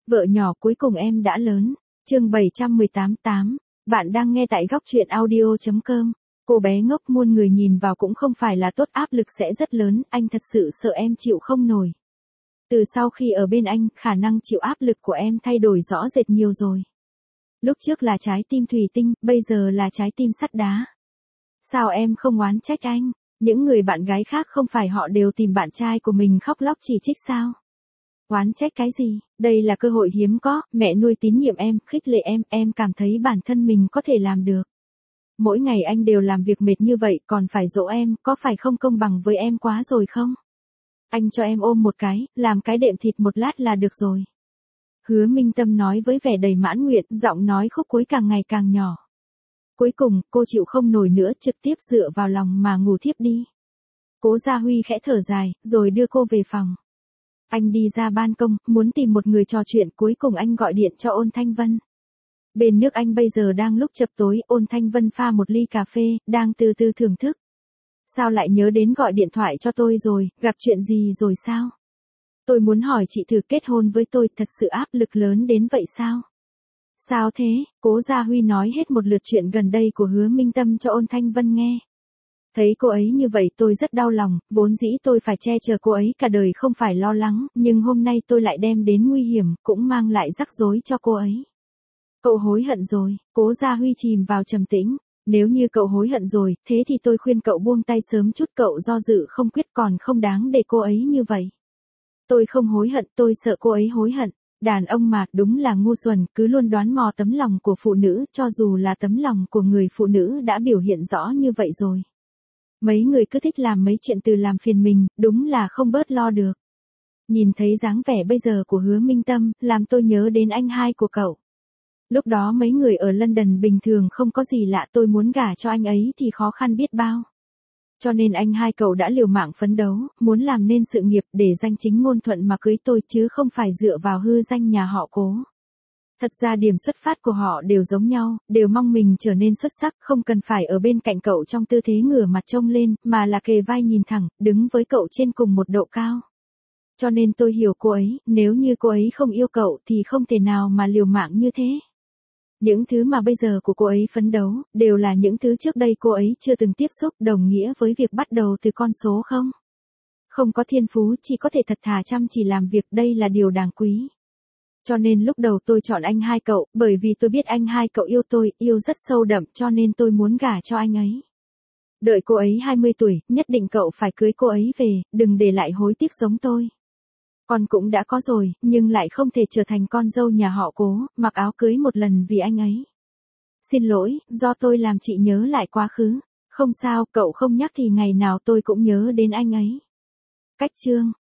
Vợ nhỏ cuối cùng em đã lớn. Chương 718. Bạn đang nghe tại góc truyện audio.com. Cô bé ngốc, muôn người nhìn vào cũng không phải là tốt, áp lực sẽ rất lớn, anh thật sự sợ em chịu không nổi. Từ sau khi ở bên anh, khả năng chịu áp lực của em thay đổi rõ rệt nhiều rồi. Lúc trước là trái tim thủy tinh, bây giờ là trái tim sắt đá. Sao em không oán trách anh? Những người bạn gái khác không phải họ đều tìm bạn trai của mình khóc lóc chỉ trích sao? Oán trách cái gì? Đây là cơ hội hiếm có, mẹ nuôi tín nhiệm em, khích lệ em cảm thấy bản thân mình có thể làm được. Mỗi ngày anh đều làm việc mệt như vậy còn phải dỗ em, có phải không công bằng với em quá rồi không? Anh cho em ôm một cái, làm cái đệm thịt một lát là được rồi. Hứa Minh Tâm nói với vẻ đầy mãn nguyện, giọng nói khúc cuối càng ngày càng nhỏ. Cuối cùng, cô chịu không nổi nữa, trực tiếp dựa vào lòng mà ngủ thiếp đi. Cố Gia Huy khẽ thở dài, rồi đưa cô về phòng. Anh đi ra ban công, muốn tìm một người trò chuyện, cuối cùng anh gọi điện cho Ôn Thanh Vân. Bên nước anh bây giờ đang lúc chập tối, Ôn Thanh Vân pha một ly cà phê, đang từ từ thưởng thức. Sao lại nhớ đến gọi điện thoại cho tôi rồi, gặp chuyện gì rồi sao? Tôi muốn hỏi chị thử kết hôn với tôi, thật sự áp lực lớn đến vậy sao? Sao thế? Cố Gia Huy nói hết một lượt chuyện gần đây của Hứa Minh Tâm cho Ôn Thanh Vân nghe. Thấy cô ấy như vậy tôi rất đau lòng, vốn dĩ tôi phải che chở cô ấy cả đời không phải lo lắng, nhưng hôm nay tôi lại đem đến nguy hiểm, cũng mang lại rắc rối cho cô ấy. Cậu hối hận rồi, Cố Gia Huy chìm vào trầm tĩnh. Nếu như cậu hối hận rồi, thế thì tôi khuyên cậu buông tay sớm chút, cậu do dự không quyết còn không đáng để cô ấy như vậy. Tôi không hối hận, tôi sợ cô ấy hối hận. Đàn ông mà, đúng là ngu xuẩn, cứ luôn đoán mò tấm lòng của phụ nữ, cho dù là tấm lòng của người phụ nữ đã biểu hiện rõ như vậy rồi. Mấy người cứ thích làm mấy chuyện từ làm phiền mình, đúng là không bớt lo được. Nhìn thấy dáng vẻ bây giờ của Hứa Minh Tâm, làm tôi nhớ đến anh hai của cậu. Lúc đó mấy người ở London bình thường không có gì lạ, tôi muốn gả cho anh ấy thì khó khăn biết bao. Cho nên anh hai cậu đã liều mạng phấn đấu, muốn làm nên sự nghiệp để danh chính ngôn thuận mà cưới tôi chứ không phải dựa vào hư danh nhà họ Cố. Thật ra điểm xuất phát của họ đều giống nhau, đều mong mình trở nên xuất sắc, không cần phải ở bên cạnh cậu trong tư thế ngửa mặt trông lên, mà là kề vai nhìn thẳng, đứng với cậu trên cùng một độ cao. Cho nên tôi hiểu cô ấy, nếu như cô ấy không yêu cậu thì không thể nào mà liều mạng như thế. Những thứ mà bây giờ của cô ấy phấn đấu, đều là những thứ trước đây cô ấy chưa từng tiếp xúc, đồng nghĩa với việc bắt đầu từ con số không. Không có thiên phú, chỉ có thể thật thà chăm chỉ làm việc, đây là điều đáng quý. Cho nên lúc đầu tôi chọn anh hai cậu, bởi vì tôi biết anh hai cậu yêu tôi, yêu rất sâu đậm, cho nên tôi muốn gả cho anh ấy. Đợi cô ấy 20 tuổi, nhất định cậu phải cưới cô ấy về, đừng để lại hối tiếc giống tôi. Con cũng đã có rồi, nhưng lại không thể trở thành con dâu nhà họ Cố, mặc áo cưới một lần vì anh ấy. Xin lỗi, do tôi làm chị nhớ lại quá khứ. Không sao, cậu không nhắc thì ngày nào tôi cũng nhớ đến anh ấy. Cách chương.